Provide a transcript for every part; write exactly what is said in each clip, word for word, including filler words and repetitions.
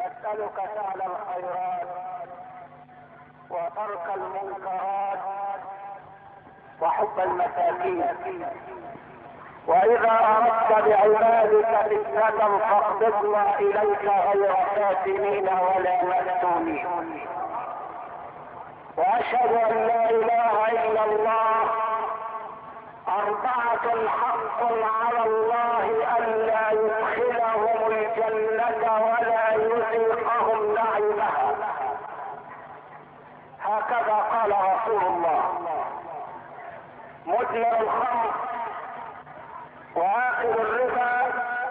نسألك فعل الخيرات وترك المنكرات وحب المساكين، واذا اردت بعبادك فتنة فاقبضنا اليك غير فاتنين ولا مفتونين. واشهد ان لا اله الا الله اربعة حق على الله الا يدخلهم الجنة ولا يذيقهم نعيمها. هكذا قال رسول الله. مدمن الخمر واكل الربا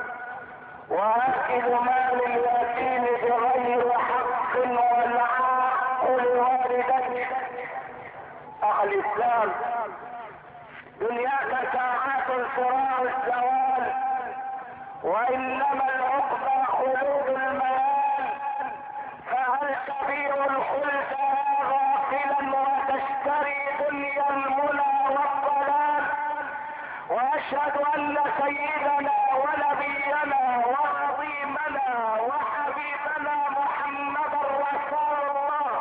واكل مال اليتيم بغير حق والعاق لوالديه. اخ الاسلام، دنياك ساعات سراع الزوال، وانما العقبى خلود المال، فهل تبيع الخلد غافلا وتشتري دنيا المنى والضلال؟ واشهد ان سيدنا ونبينا وعظيمنا وحبيبنا محمدا رسول الله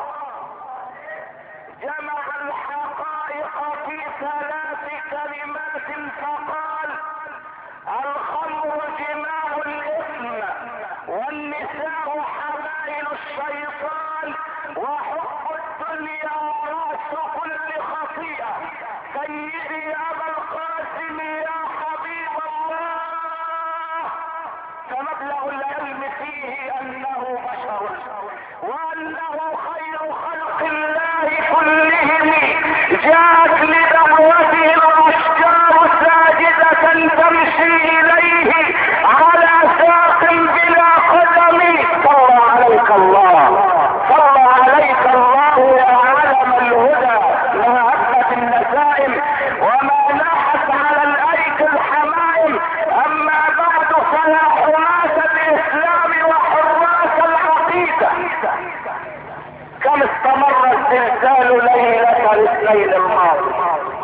جمع الحقائق في ثلاث كلمات فقال: الخمر جماع الاثم، والنساء حبائل الشيطان، وحب الدنيا راس كل خطيئة. سيدي ابا القاسم يا حبيب الله، فمبلغ العلم فيه انه بشر وانه خير خلق الله كلهم، جاءت لدعوته الاشجار ساجدة تمشي اليه على ساق بلا قدم. صلى عليك الله، صلى عليك الله يا علم الهدى، ما هبت النسائم وما لاحت على الايك الحمائم. اما بعد فيا حماة الاسلام وحراس العقيدة، كم استمر الزلزال ليلة الاثنين الماضي؟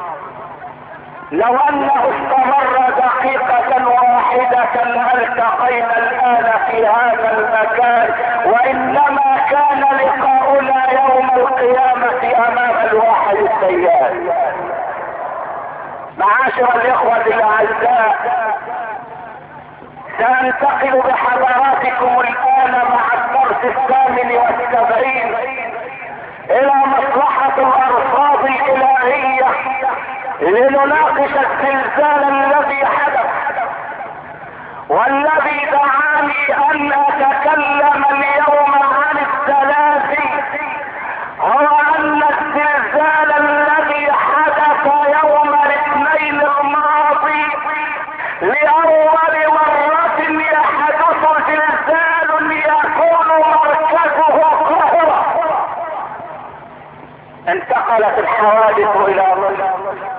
لو انه استمر دقيقة واحدة لالتقينا الان في هذا المكان، وانما كان لقاؤنا يوم القيامة امام الواحد السياد. معاشر الاخوة الاعزاء، سانتقل بحضراتكم الان مع الدرس الثامن والسبعين الى مصلحة الارصاد الالهية لنناقش الزلزال الذي حدث، والذي دعاني ان اتكلم اليوم عن الزلازل هو ان الزلزال الذي حدث يوم الاثنين الماضي لاول مرة يحدث زلزال يكون مركزه القاهرة. انتقلت الحوادث الى مصر،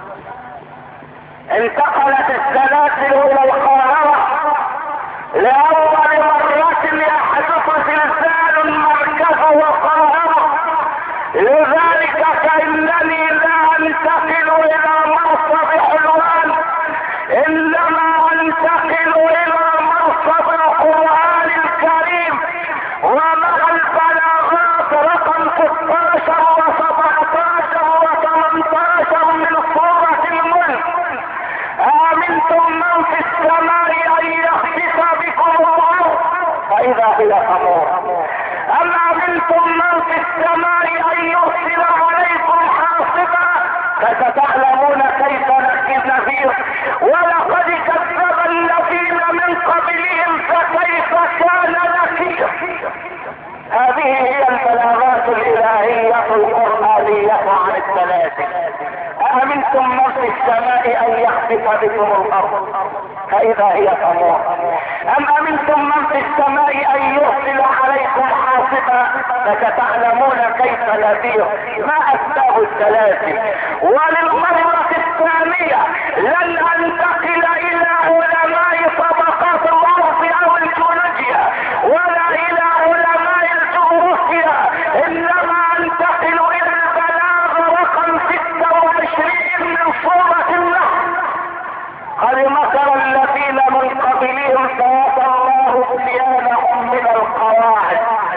انتقلت الزلازل الى القاهرة لاول مرة يحدث زلزال مركزه القاهرة. لذلك فانني لا انتقل الى مرصد حلوان، انما انتقل الى مرصد القرآن الكريم ومع البلاغات رقم ستة عشر وسبعة عشر وثمانية عشر من سورة الملك: آمنتم من في السماء ان يخسف بكم الارض فاذا هي تمور، ام امنتم من في السماء ان يرسل عليكم حاصبا فستعلمون كيف نذير. ولقد كذب الذين من قبلهم فكيف كان نكير. هذه هي البلاغات الالهية القرآنية عن الزلازل. أأمنتم من في السماء ان يخسف بكم الارض فاذا هي تمور، ام امنتم من في السماء ان يرسل عليكم حاصبا فستعلمون كيف نذير. ما اسباب الزلازل؟ وللمرة الثانية لن انتقل الى علماء طبقات الارض او الجيولوجيا ولا الى علماء الجغرافيا، انما انتقل الى البلاغ رقم ستة وعشرين من سورة النحل: قد مكر الذين من قبلهم فوضى الله بنيانهم من القواعد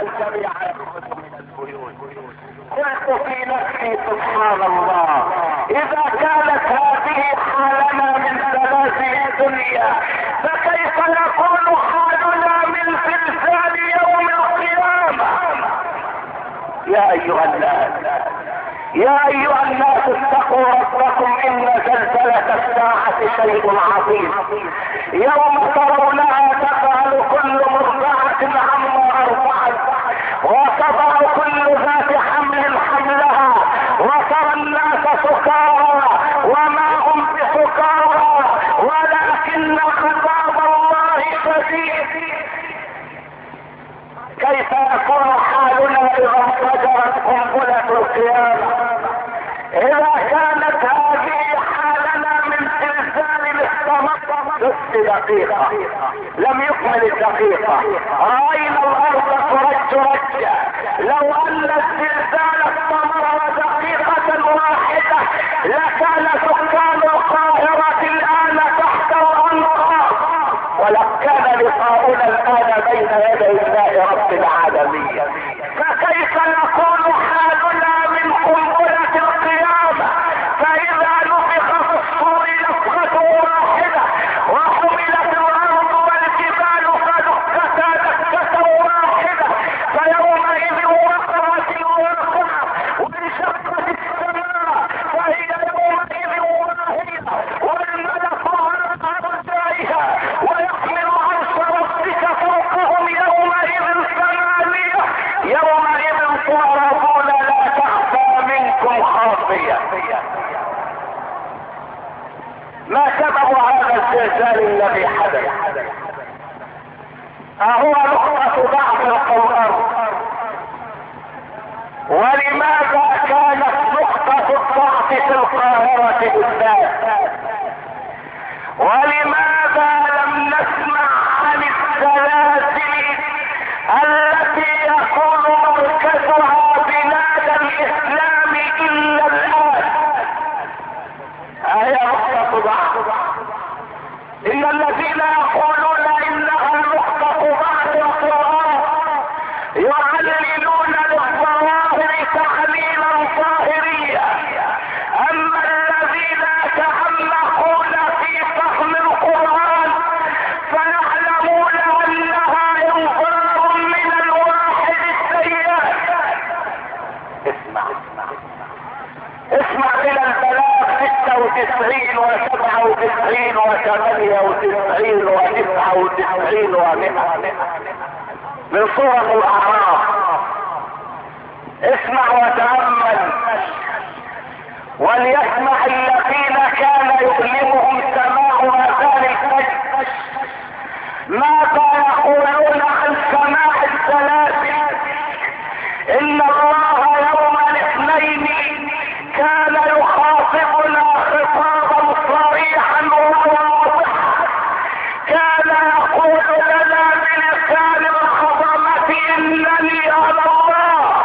الجميع يخرج من البيوت. قلت في نفسي سبحان الله، اذا كانت هذه حالنا من زلازل الدنيا فكيف يكون حالنا من زلزال يوم القيامة؟ يا ايها الناس يا ايها الناس اتقوا ربكم، ان زلزلة الساعة شيء عظيم. يوم ترونها تفعل كل مرضعة عما ارضعت وتضع كل ذات حمل حملها وترى الناس سكارى وما هم بسكارى ولكن عذاب الله شديد. كيف يكون حالنا اذا انفجرت قنبلة القيامة؟ اذا كانت هذه حالنا من زلزال الاستمر نصف دقيقة لم يكمل الدقيقة رأينا الارض ترج رجا. لو ان الزلزال استمر دقيقة واحدة لكان سكان القاهرة الان تحت الانقاض، ولو كان لقاؤنا الان بين يدي الله رب العالمين. فكيف يكون حالنا من قنبلة القيامة؟ فاذا نفخ في الصور نفخة واحدة وحملت الارض والجبال فدكتا دكة واحدة فيومئذ وقعت الواقعة وانشقت السماء فهي يومئذ واهية والملك على ارجائها ويحمل عرش ربك فوقهم يومئذ ثمانية يومئذ تعرضون لا تخفى منكم خافية. ما سبب هذا الزلزال الذي حدث؟ اهو نقطة ضعف القرآن؟ ولماذا كانت نقطة الضعف في القاهرة بالذات؟ ولماذا لم نسمع عن الزلازل التي يكون مركزها بلاد الاسلام الا الان؟ هي نقطة ضعف. ان الذين يقولون انها نقطة ضعف القرآن يعللون للظواهر تعليلا ظاهريا، اما الذين يتعمقون في فهم القرآن فيعلمون انها انظار من الواحد السيئات. اسمع اسمع الى البلاغ ستة وتسعين وسبعة وتسعين وثمانية وتسعين وتسعة وتسعين ومئة من سورة الاعراف. اسمع وتأمل وليسمع الذين كان يؤلمهم سماع اذان الفجر ماذا يقولون عن سماع الزلازل. ان الله يوم الاثنين كان يخاطبنا خطابا صريحا وواضحا، كان يقول لنا بلسان العظمة انني انا الله.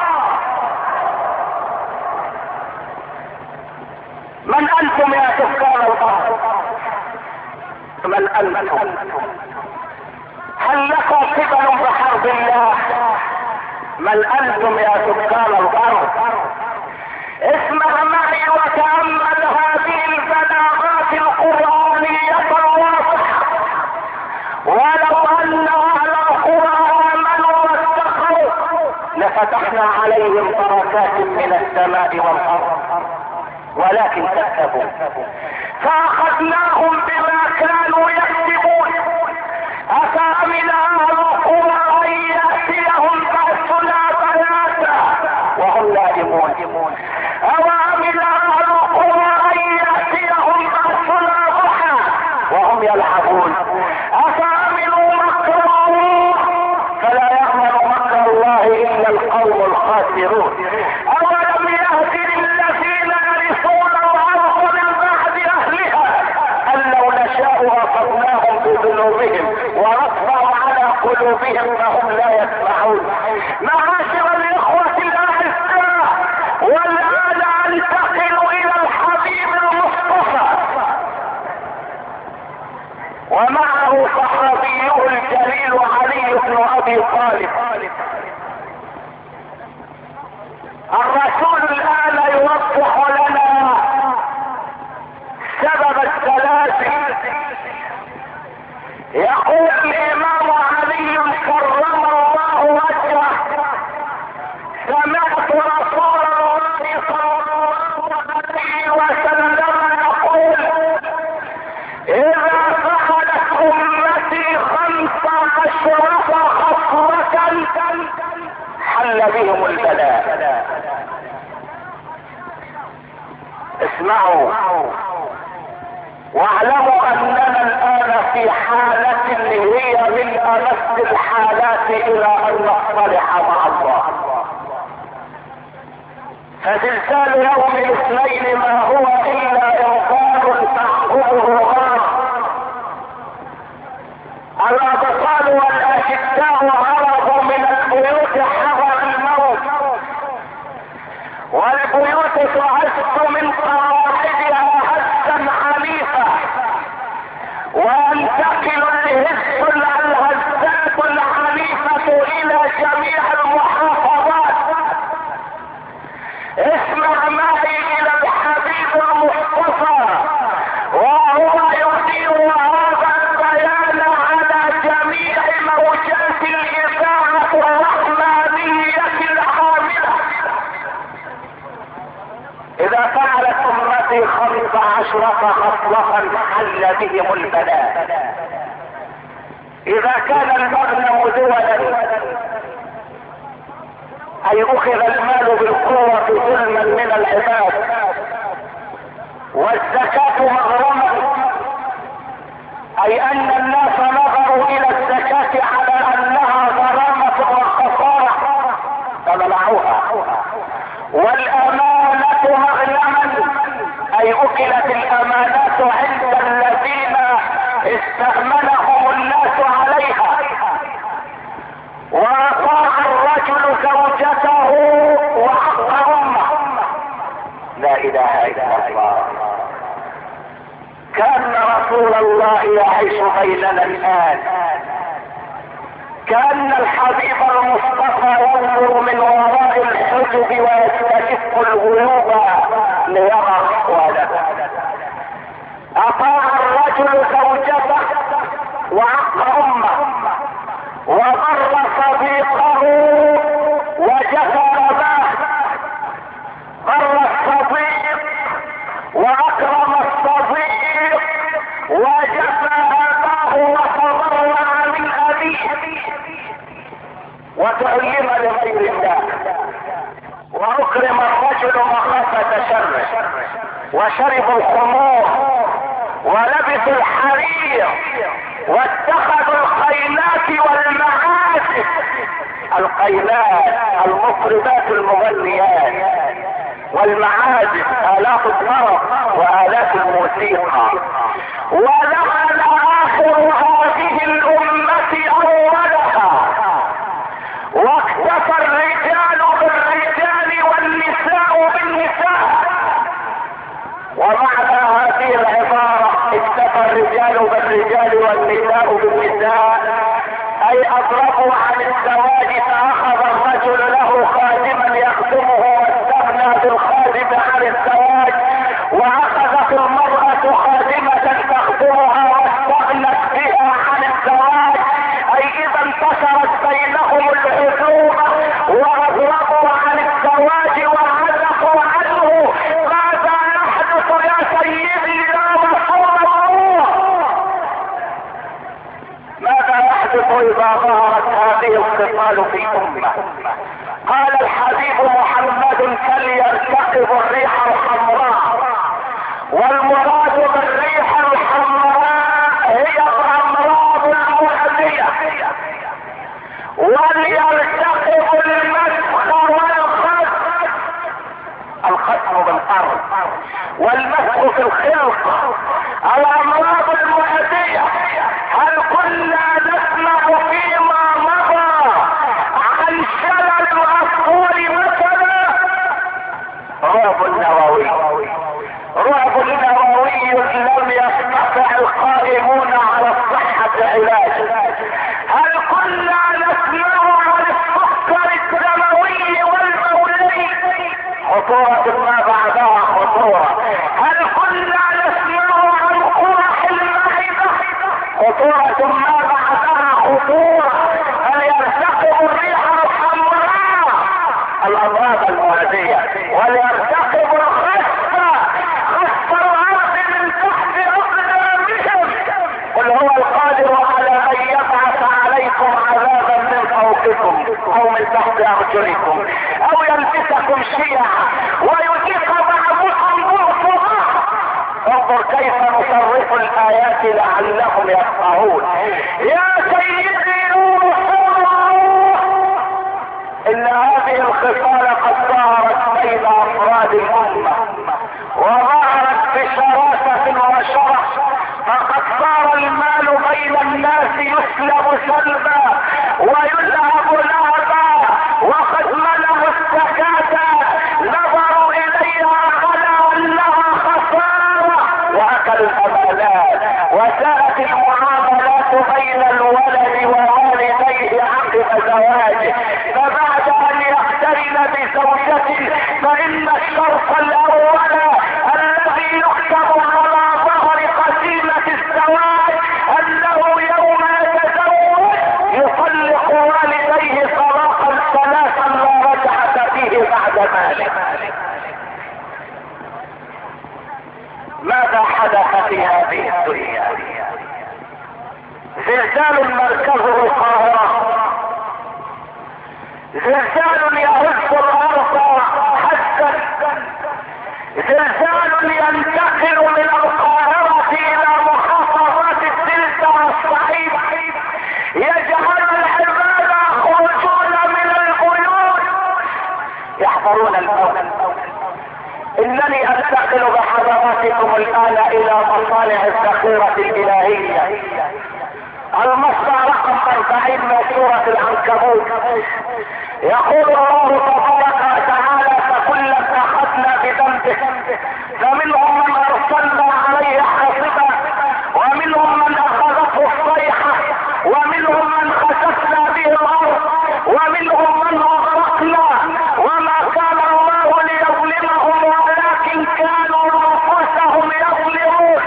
من انتم يا سكان الارض؟ من انتم؟ هل لكم قبل بحرب الله؟ من انتم يا سكان الارض؟ اسمع معي وتأمل هذه البلاغات القرآنية الواضحة. ولو ان اهل القرى امنوا واتقوا لفتحنا عليهم بركات من السماء والارض ولكن كذبوا فاخذناهم بما كانوا يكسبون. افامن اهل القرى ان ياتيهم باسنا بياتا وهم نائمون، اوامن اهل القرى ان ياتيهم باسنا ضحى وهم يلعبون. افامنوا مكر الله فلا يامن مكر الله الا القوم الخاسرون. اولم يهد للذين يرثون الارض من بعد اهلها ان لو نشاء اخذناهم بذنوبهم ورفعوا على قلوبهم فهم لا يسمعون. معاشر الاخوة الاعزاء، والان انتقل الى الحبيب المصطفى ومعه صحابيه الجليل علي بن ابي طالب. يقول الامام علي كرم الله وجهه: سمعت رسول الله صلى الله عليه وسلم يقول: اذا فعلت امتي خمس عشرة خصلة حل بهم البلاء. اسمعوا واعلموا اننا الان في حالة هي من امس الحالات الى ان نصطلح مع الله. فزلزال يوم الاثنين ما هو الا انذار تعقبه غرق. الاطفال والاشداء هربوا من البيوت حذر الموت، والبيوت تعز من قواعدها هزا عنيفا، وينتقل الهز الهزات العنيفة الى جميع المحافظات. اسمع معي الى الحبيب المصطفى وهو يدير هذا البيان على جميع موجات الاذاعة الرحمانية العاملة. اذا فعلت امتي خمس عشرة خصلة حل بهم البلاء. اذا كان المغنم دولا اي اخذ المال بالقوة ظلما من العباد، والزكاة مغرما اي ان الناس نظروا الى الزكاة على انها غرامة وخسارة فمنعوها، والامانة مغنما اي اكلت الامانات عند الذين استأمنهم الناس عليها، واطاع الرجل زوجته وحق امه. لا اله الا الله. كان رسول الله يعيش بيننا الان، كان الحبيب المصطفى ينظر من وراء الحجب ويستكف الغيوب ليرى احواله. اطاع الرجل زوجته وحق امه، وبر صديقه وجفى اباه. بر الصديق واكرم الصديق وجفى اباه وتضرع من ابيه وتعلم لغير الله، واكرم الرجل مخافة شره، وشربوا الخمور ولبسوا الحرير واتخذوا القينات والمعازف. القينات المطربات المغنيات، والمعازف آلات الطرب وآلات الموسيقى. ولعن آخر هذه الأمة أولها، واكتفى الرجال بالرجال والنساء بالنساء. ومعنى هذه العبارة اكتفى الرجال بالرجال والنساء بالنساء اي اضربوا عن الزواج، فاخذ الرجل له خادما يخدمه واستغنى بالخادم عن الزواج، واخذت المرأة خادمة تخدمها واستغنت بها عن الزواج. اي اذا انتشرت بينهم العزوبة واضربوا عن الزواج وعلقوا عنه. ماذا يحدث يا سيدي يا رسول الله؟ ماذا يحدث اذا ظهرت هذه الخصال في امه؟ قال الحبيب محمد: فليرتقب الريح الحمراء. والمراد بالريح الحمراء هي الامراض المؤذية. وليرتقب المسخ والخسف، الخسف بالارض والمسخ في الخلق، الامراض المؤذية. هل كنا نسمع فيما مضى عن شلل الاطفال مثلا؟ رعب النووي، رعب النووي لم يستطع القائمون على الصحة علاجه. هل كنا نسمع عن السكر الدموي والبولي؟ خطورة ما بعدها خطورة. هل كنا نسمع عن قرح المعدة؟ خطورة ما ايديكم او من تحت ارجلكم او يلبسكم شيعا ويذيق بعضكم بعض بعض. انظر كيف نصرف الايات لعلهم يفقهون. يا سيدي نور الله، ان هذه الخصال قد ظهرت بين افراد الامه وظهرت بشراسه وشرح، فقد صار المال بين الناس يسلب سلبا ويلعب لعبا، وقد منعوا الزكاة نظروا اليها على انها خسارة واكلوا الامانات، وساءت المعاملات بين الولد ووالديه عقب زواجه، فبعد ان يقترن بزوجته فان الشرط الاول الذي يكتب على ظهر قسيمة الزواج انه يوم يتزوج يطلق والديه طلاقا ثلاثا لا رجعة فيه بعد ذلك. ماذا حدث في هذه الدنيا؟ زلزال مركزه القاهرة، زلزال يهز الارض حسا، زلزال ينتقل من القاهرة الى محافظات الدلتا والصعيد، يجعل العباد يخرجون من البيوت يحضرون الموت. انني انتقل بحضراتكم الان الى مصانع الذخيرة الالهية. المصنع رقم اربعين من سورة العنكبوت يقول الله تبارك وتعالى: فكلا اخذنا بذنبه فمنهم من ارسلنا عليه حاصبا ومنهم من اخذته الصيحة ومنهم من خسفنا به الارض ومنهم من اغرقنا وما كان الله ليظلمهم ولكن كانوا انفسهم يظلمون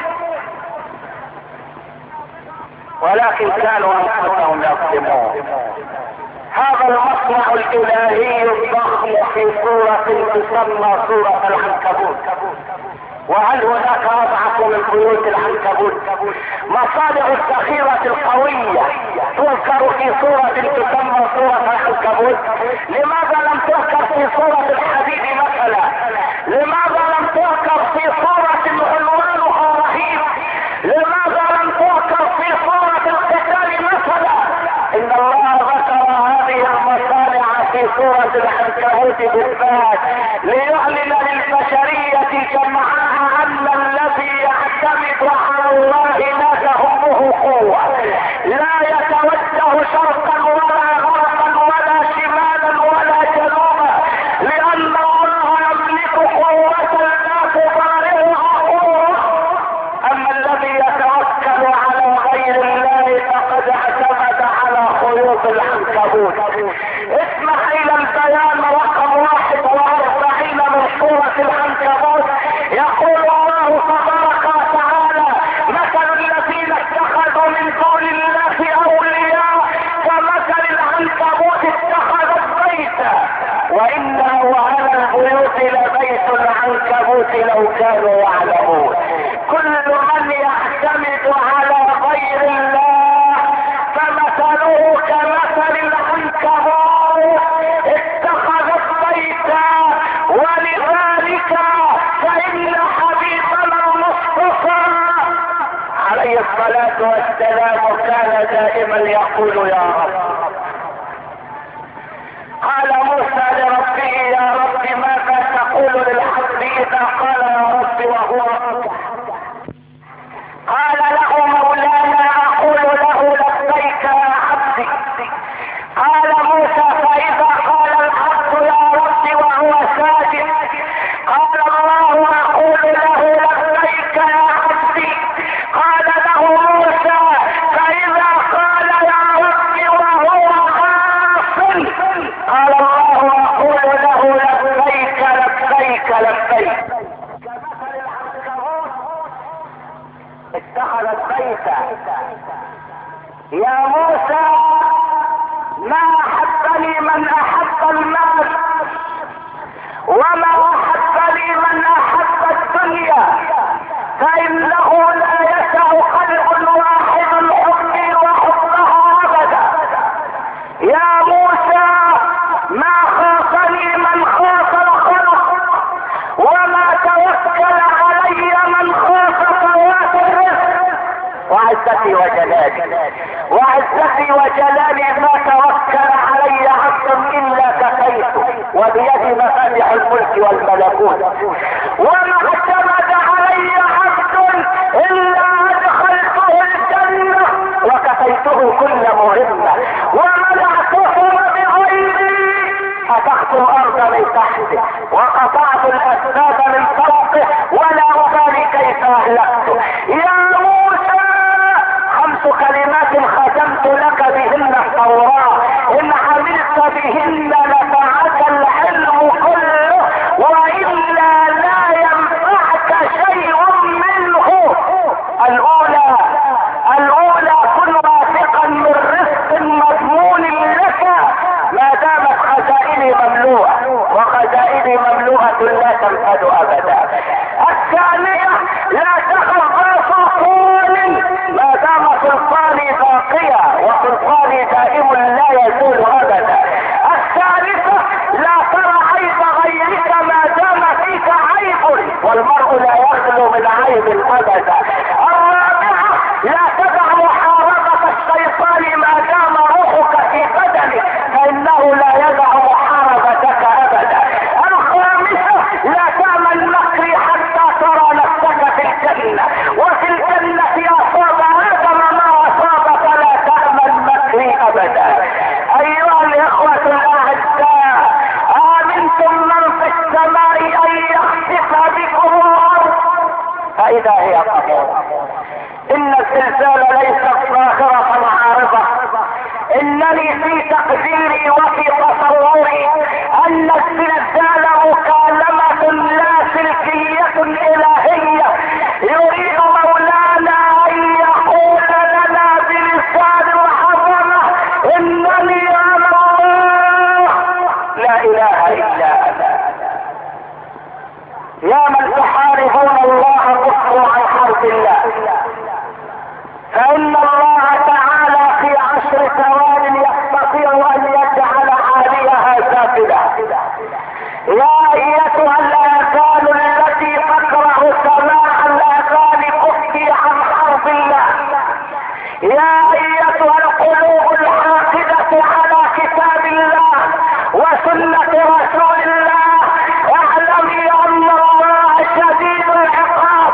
ولكن كانوا انفسهم يظلمون. هذا المصنع الالهي الضخم في سورة تسمى سورة العنكبوت. وهل هناك اضعف من بيوت العنكبوت؟ مصادر الذخيرة القوية تذكر في سورة تسمى سورة العنكبوت، لماذا لم تذكر في سورة الحديد مثلا؟ لماذا لم تذكر في سورة عنوانها رهيب؟ لماذا لم تذكر في سورة القتال مثلا؟ ان الله ذكر هذه المصانع في سورة العنكبوت بالذات ليعلن للبشرية جمعاء ان الذي يعتمد على الله لا تهمه قوة، لا يتوجه شرقا ولا غربا ولا شمالا ولا جنوبا، لان الله يملك قوة لا تبارئها قوة. اما الذي يتوكل على غير الله فقد اعتمد على خيوط العنكبوت. اسمح الى البيان رقم واحد واربعين من سورة العنكبوت يقول الله تبارك وتعالى: مثل الذين اتخذوا من دون الله اولياء كمثل العنكبوت اتخذت بيتا وان اوهن البيوت لبيت العنكبوت لو كانوا يعلمون. كل من يعتمد على غير الله فمثله كمثل العنكبوت اتخذت بيتا، ولذلك فإن حبيبنا المصطفى عليه الصلاة والسلام كان دائما يقول: يا رب. قال موسى لربه: يا رب ماذا تقول للعبد اذا قال يا رب وهو رب؟ قال له مولانا: اقول له لبيك يا عبدي. قال موسى: فاذا قال العبد يا رب وهو ساجد قال الله: اقول له لبيك يا عبدي. قال له موسى: فاذا قال يا رب وهو غافل قال الله: اقول له لبيك لبيك لبيك. اتخذت بيتا. يا موسى ما احبني من احب المال وما احبني من احب الدنيا، فانه لا يسع قلب واحد حبي وحبها ابدا. يا موسى وعزتي وجلالي وعزتي وجلالي ما توكل علي عبد الا كفيته وبيدي مفاتيح الملك والملكوت وما اعتمد علي عبد الا ادخلته الجنه وكفيته كل مهمه ومنعته بغيري فتحت الارض من تحته وقطعت الاسباب من فوقه ولا ابالي كيف اهلكته. يا موسى خمس كلمات ختمت لك بهن التوراه ان عملت بهن نفعك العلم كله والا لا ينفعك شيء منه. الاولى الاولى كن واثقا من رزق مضمون لك ما دامت خزائني مملوءه وخزائني مملوءه لا تنفد ابدا. الثانيه لا تخف سلطان ما دام سلطاني باقيا وسلطاني دائم لا يزول ابدا. الثالثه لا ترى عيب غيرك ما دام فيك عيب والمرء لا يخلو من عيب ابدا. الرابعه لا تدع محاربه الشيطان ما دام روحك في بدنك فانه لا يدع محاربتك ابدا. الخامسه لا تعمل مكري حتى ترى نفسك في الجنه وفي الجنه اصاب ادم ما اصاب فلا تعمل مكري ابدا. ايها الاخوه الاعزاء امنتم من في السماء ان يخسف بكم الارض فاذا هي تمور. ان الزلزال ليست ظاهره عارضه انني في تقديري وفي تصوري ان الزلزال مكالمه لا سلكيه الهيه يريد مولانا ان يقول لنا بلسان العظمه انني انا الله لا اله الا انا. يا من تحاربون الله كفروا عن حرب الله فان الله تعالى في عشر ثوان يستطيع ان يجعل عاليها سافلة. يا ايتها الاذان التي تكره سماع الاذان كفي عن حرب الله. يا ايتها القلوب الحاقدة على كتاب الله وسنة رسول الله اعلمي ان الله شديد العقاب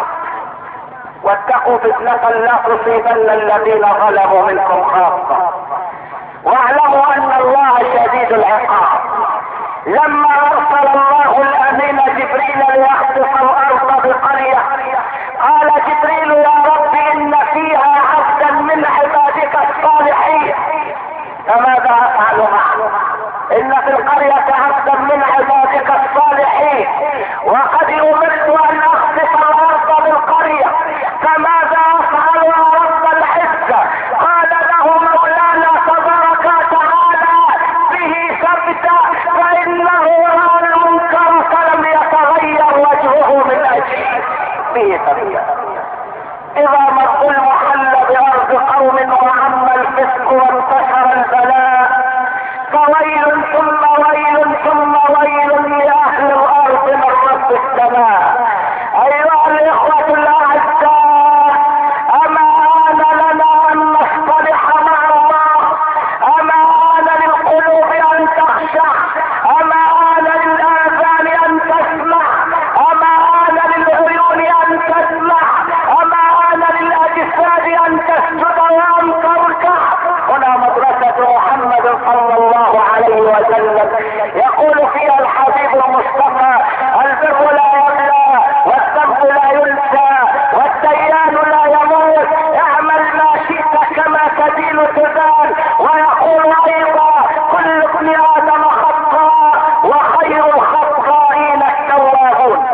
واتقوا فتنة لا تصيبن الذين ظلموا منكم خاصة واعلموا ان الله شديد العقاب. لما ارسل الله الامين جبريل ليخطف الارض بقرية قال جبريل يا رب ان فيها عبدا من عبادك الصالحين فماذا افعل معه؟ ان في القرية عبدا من عبادك الصالحين وقد امرت ان اخطف الارض بالقرية فماذا افعل يا رب العزة؟ قال له مولانا تبارك وتعالى به ثبت فانه راى المنكر فلم يتغير وجهه من اجله به ثبت. اذا ما الظلم حل بارض قوم وعم الفسق وانتشر البلاء فويل ثم ويل ثم ويل لاهل الارض من رب السماء. ايها الاخوة الاعزاء اما آن لنا ان نصطلح مع الله؟ اما آن للقلوب ان تخشع؟ اما آن للاذان ان تسمع؟ اما آن للعيون ان تسمع؟ اما آن للاجساد ان تسجد وان تركع؟ هنا مدرسة محمد صلى الله عليه وسلم يقول فيها الحبيب المصطفى البر لا يبلى والذنب لا ينسى والديان لا يموت اعمل ما شئت كما تدين تدان. ويقول ايضا كل ابن ادم خطاء وخير الخطائين التوابون.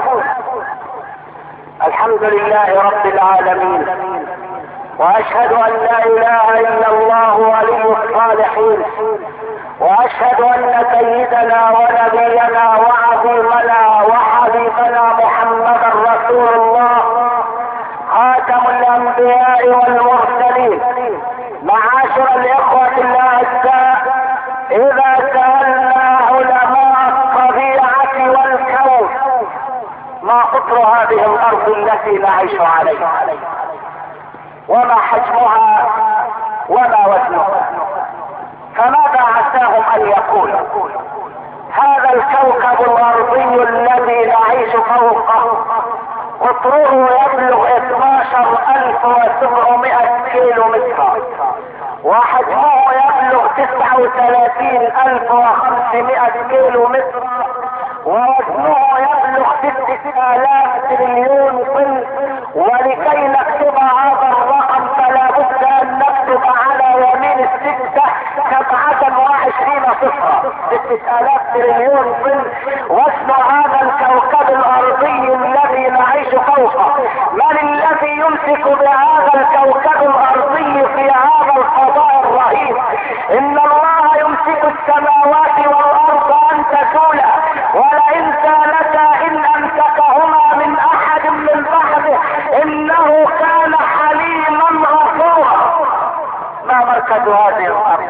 الحمد لله رب العالمين واشهد ان لا اله الا الله ولي الصالحين واشهد ان سيدنا ونبينا وعظيمنا وحبيبنا محمدا رسول الله خاتم الانبياء والمرسلين. معاشر الاخوة الاعزاء اذا سألنا علماء الطبيعة والكون ما قطر هذه الارض التي نعيش عليها وما حجمها وما وزنها. فماذا عساهم ان يقولوا؟ هذا الكوكب الارضي الذي نعيش فوقه قطره يبلغ اثناشر الف وسبعمائة كيلو متر، وحجمه يبلغ تسعة وثلاثين الف وخمسمائة كيلو متر، ووزنه يبلغ ستة آلاف تريليون طن. ولكي نكتب هذا الرقم فلا بد ان نكتب على يمين الستة سبعة وعشرين صفرا، ستة آلاف تريليون طن وزن هذا الكوكب الارضي الذي نعيش فوقه. من الذي يمسك بهذا الكوكب الارضي في هذا الفضاء الرهيب؟ ان الله يمسك السماوات والارض ان تزولا، ولئن زالتا ان امسكهما من احد من بعده انه كان حليما غفورا. ما مركز هذه الارض؟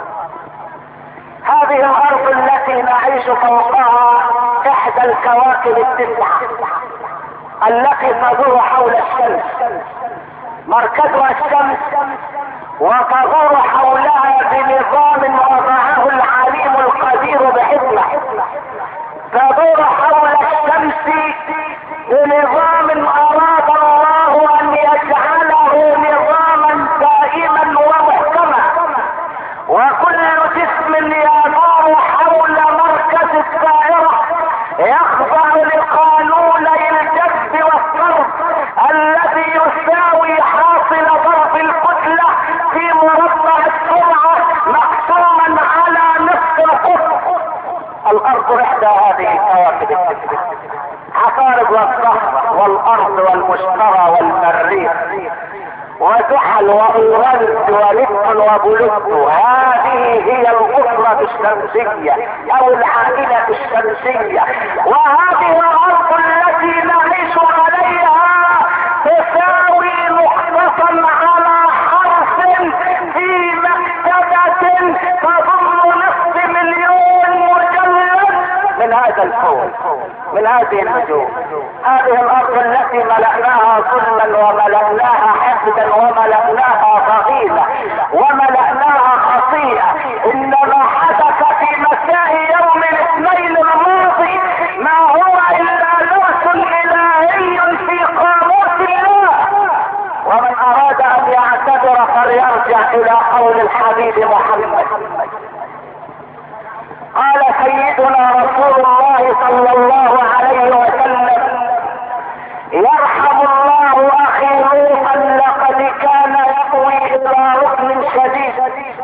هذه الارض التي نعيش فوقها احدى الكواكب التسعة التي تدور حول الشمس، مركزها الشمس، وتدور حولها بنظام وضعه العليم القدير بحكمة. تدور حول الشمس بنظام اراد الله ان يجعله نظاما دائما ومحكما، وكل جسم يدور حول مركز الدائرة يخضع لقانوني الجذب والطرد الذي يساوي حاصل ضرب الكتلة في مربع السرعة مقسوما على نصف القطر. الارض احدى هذه الكواكب التسعة، عطارد والصخرة والارض والمشتري والمريخ وزحل واورانوس ونبتون وبلوتو. هذه هي الاسرة الشمسية او العائلة الشمسية، وهذه الارض التي نعيش عليها تساوي نقطة على حرف في مكتبة تضم نصف مليون مجلد من هذا الكون، من هذه النجوم. هذه الارض التي ملأناها ظلما وملأناها حقدا وملأناها ضغينة وملأناها خطيئة. انما حدث في مساء يوم الاثنين الماضي ما هو الا لغز الهي في قاموس الله. ومن اراد ان يعتبر فليرجع الى قول الحبيب محمد. قال سيدنا رسول الله صلى الله عليه وسلم: يرحم الله اخي لوطا لقد كان يأوي الى ركن شديد.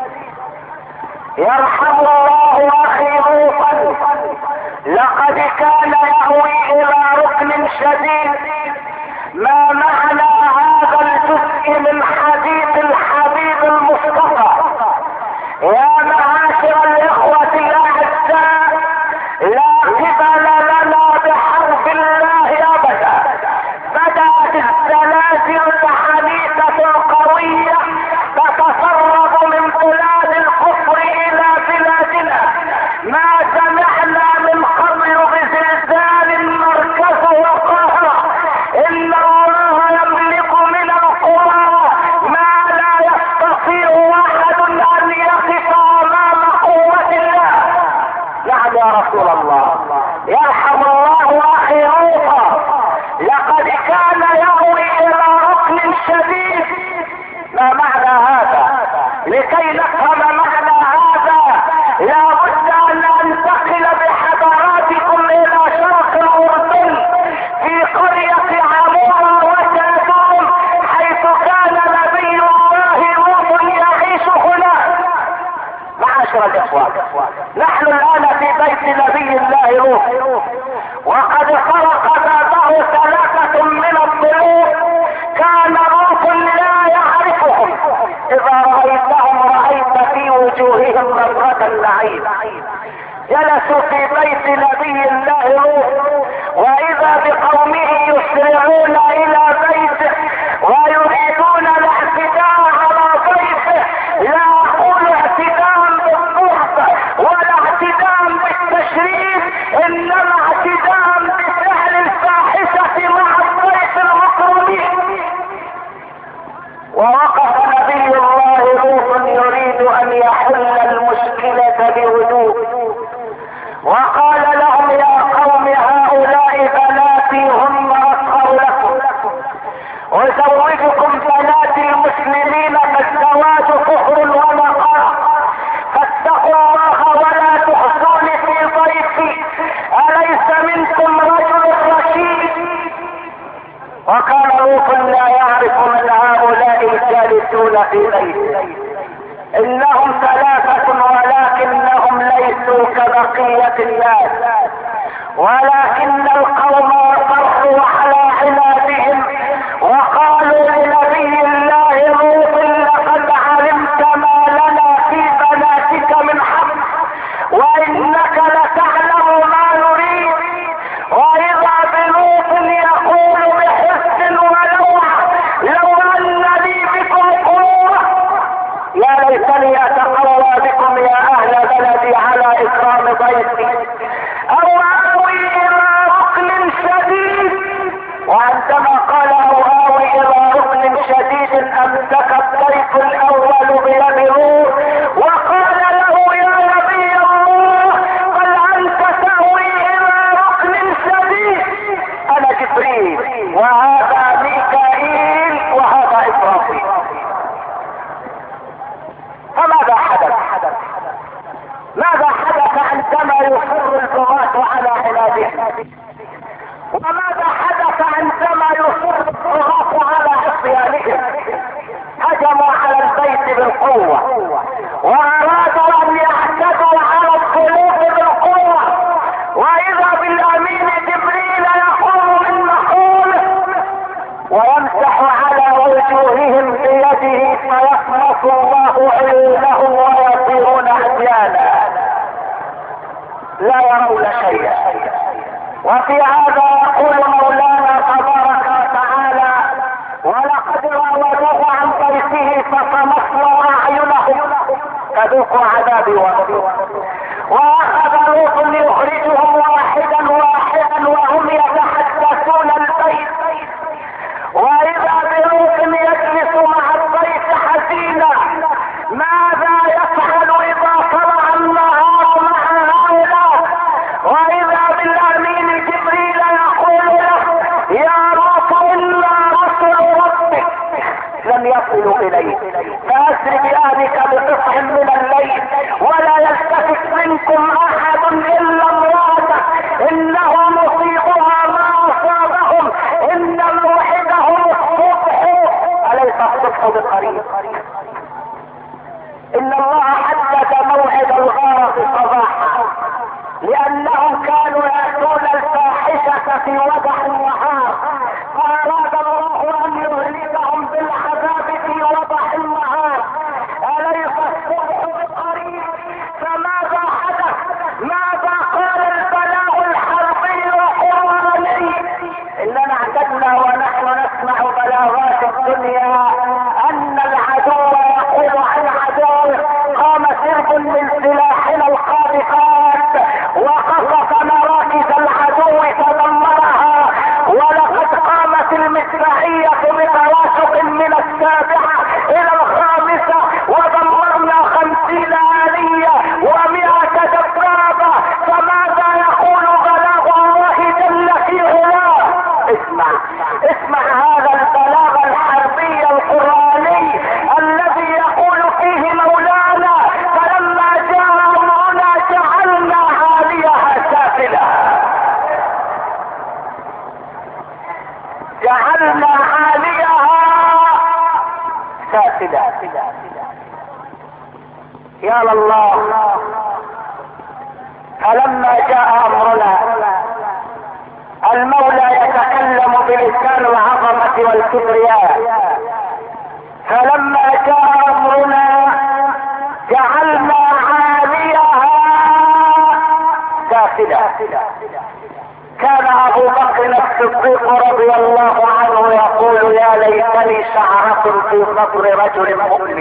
يرحم الله اخي لوطا لقد كان يأوي الى ركن شديد. ما معنى هذا الجزء من حديث الحبيب المصطفى؟ يا معاشر الاخوة الاعزاء، لا قبل لنا بحرب الله ابدا. بدأت الزلازل الحديثة القوية تتسرب من بلاد الكفر الى بلادنا. ما سمعنا من قبل بزلزال مركزه القاهرة. ان الله يملك من القرى ما لا يستطيع احد ان يقف امام قوة الله. نعم يا رسول الله. يرحم الله اخي لوطا لقد كان يأوي الى ركن شديد. ما معنى هذا؟ لكي نفهم معنى هذا لا بد ان ننتقل بحضاراتكم الى شرق الاردن في قرية عمورة وسادوم، حيث كان نبي الله لوط يعيش هناك. معاشر الاخوان، نحن الان في بيت نبي الله لوط، وقد فرق بابه ثلاثة من الضيوف كان لوط لا يعرفهم. اذا رأيتهم رأيت في وجوههم نظرة النعيم. جلسوا في بيت نبي الله لوط، واذا بقومه يسرعون الى بيته ويريدون الاعتداء على ضيفه. لا اقول اعتداء بالضرب ولا اعتداء بالتشريف، انما اعتداء بفعل الفاحشة مع الضيف المكرمين. وقال لهم يا قوم هؤلاء بناتي هن اطهر لكم وزوجكم بنات المسلمين فالزواج كفر ونقاء فاتقوا الله ولا تخزوني في ضيفي أليس منكم رجل رشيد. وكان لوط لا يعرف من هؤلاء الجالسون في بيته انهم ثلاثة ولكنهم ليسوا كبقية الناس ولكن القوم صرفوا على عنادهم وقالوا لنبي الله لوط لقد علمت ما لنا في بناتك من حق وانك لتعلم ما نريد. واذا بلوط يقول بحس ولوعة لو ان لي بكم قوة يا ليتني اتقوى بكم يا اهل بلدي على اكرام ضيفي او اوي الى ركن شديد. وعندما قال او اوي الى ركن شديد امسك الضيف الاول بيد لوط وقال له يا نبي الله بل انت تهوي الى ركن شديد انا جبريل وهذا ميكائيل وهذا اسرافيل. فماذا حدث؟ ماذا حدث عندما يصر البغاة على عنادهم؟ وماذا حدث عندما يصر البغاة على عصيانهم؟ هجموا على البيت بالقوة وارادوا ان يعتدوا على الخلوق بالقوة واذا بالامين جبريل يقوم من مقوله ويمسح على وجوههم بيده فيخلص الله عيونهم ويصيرون عميانا لا يرون شيئا. وفي هذا يقول مولانا تبارك وتعالى ولقد راودوه عن ضيفه فطمسنا اعينهم فذوقوا عذابي ونذر. واخذ لوط يخرجهم واحدا واحدا وهم يتحدثون البيت واذا بلوط يجلس مع الضيف حزينا ماذا يفعل اذا طلع النهار مع هؤلاء. واذا بالامين جبريل يقول له يا لوط انا رسل ربك لم يصلوا اليك فاسر باهلك بقطع من الليل ولا يلتفت منكم احد الا امرأتك انه مصيبها ما اصابهم ان موعدهم الصبح اليس الصبح بقريب. ان الله حدد موعد الغارة صباحا لانهم كانوا ياتون الفاحشة في وضح النهار فاراد الله ان يهلكهم بالعذاب في وضح النهار اليس الصبح بقريب. فماذا حدث؟ ماذا قال البلاغ الحربي القرآني؟ اننا اعتدنا ونحن نسمع بلاغات الدنيا ان العدو يقول عن عدوه قام سرب من سلاحنا القاذفات وقصف مراكز العدو فدمرها ولقد قامت المدفعية بتوافق من السابعة الى الخامسة ودمرنا خمسين آلية ومئة دبابة. فماذا يقول بلاغ الله جل في علاه؟ اسمع اسمع هذا البلاغ الحربي القرآني الذي يقول فيه مولانا فلما جاء امرنا جعلنا عاليها سافلها جعلنا عاليها سافلها. يا الله فلما جاء امرنا المولى يتكلم بلسان العظمة والكبرياء فلما جاء امرنا جعلنا عاليها سافلة. كان ابو بكر الصديق رضي الله عنه يقول يا ليتني شعرة في صدر رجل مؤمن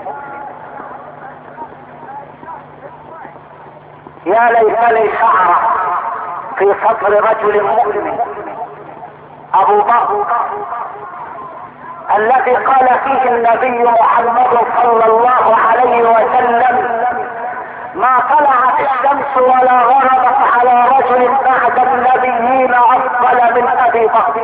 يا ليتني شعرة في صدر رجل مؤمن. ابو بكر الذي قال فيه النبي محمد صلى الله عليه وسلم ما طلعت الشمس ولا غربت على رجل بعد النبيين افضل من ابي بكر.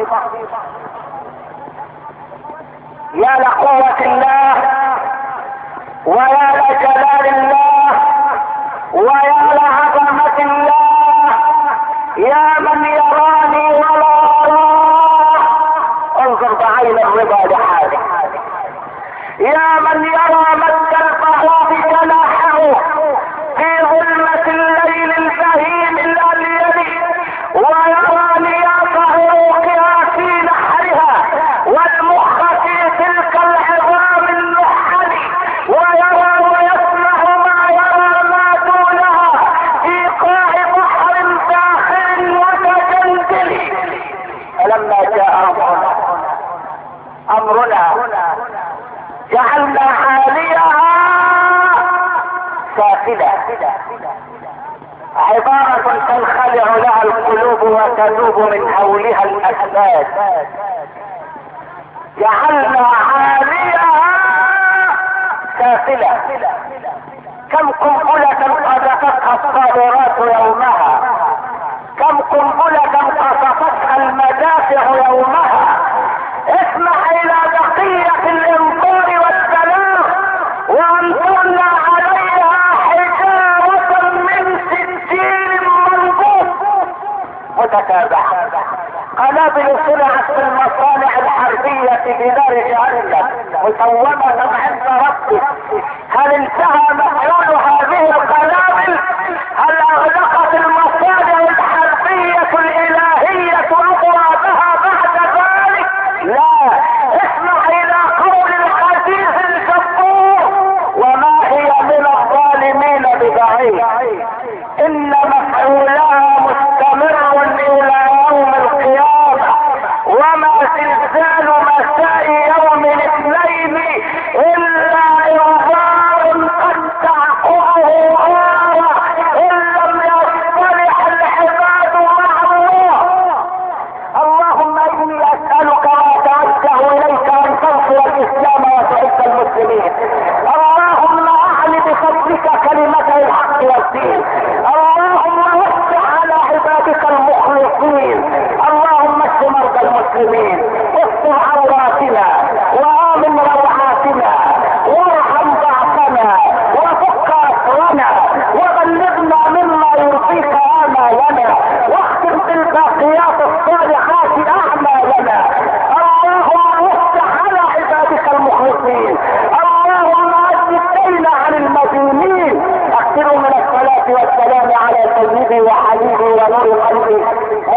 يا لقوة الله ويا لجلال الله ويا لعظمة الله، يا من يراني ولا أراه، انظر بعين الرضا لحاله. يا من يرى مد البعوض جناحه في ظلمة الليل البهيم الأليل، ويرى نياط عروقها في نحرها والمخ في تلك العظام النحل، ويرى ويسمع ما يرى ما دونها في قاع بحر داخل متجندل. فلما جاء امرنا جعلنا عاليها سافلة، عبارة تنخلع لها القلوب وتذوب من حولها الأسباب. جعلنا عاليها سافلة. كم قنبلة قذفتها الطائرات يومها، كم قنبلة قذفتها المدافع يومها. اسمح الى بقية الامطار والسلام وامطرنا عليها حجارة من سجيل منبوط متتابعة. قنابل صنعت في المصانع الحربية في دار جهنم مسومة عند ربك. هل انتهى مفعول هذه القنابل؟ هل اغلقت المصانع الحربية الالهية ابوابها بعد ذلك؟ لا. اسمع الى قول العزيز الجبار: وما هي من الظالمين ببعيد، ان مفعولها مستمر الى يوم القيامة، وما زلزال مساء يوم الاثنين الا انذار قد تعقبه غارة ان لم يصطلح العباد مع الله. اللهم اني اسألك واتوجه اليك ان تنصر الاسلام وتعز المسلمين. اللهم اعل بفضلك كلمتي الحق والدين. اللهم وسع على عبادك المخلصين. اللهم اشف مرضى المسلمين، استر عوراتنا وامن روعاتنا، وارحم ضعفنا وفك اسرنا، وبلغنا مما يرضيك امالنا، واختم بالباقيات الصالحات اعمالنا. اللهم وسع على عبادك المخلصين. اللهم اد الدين عن المدينين. اكثروا من الصلاة والسلام على سيدي وحبيبي ونور قلبي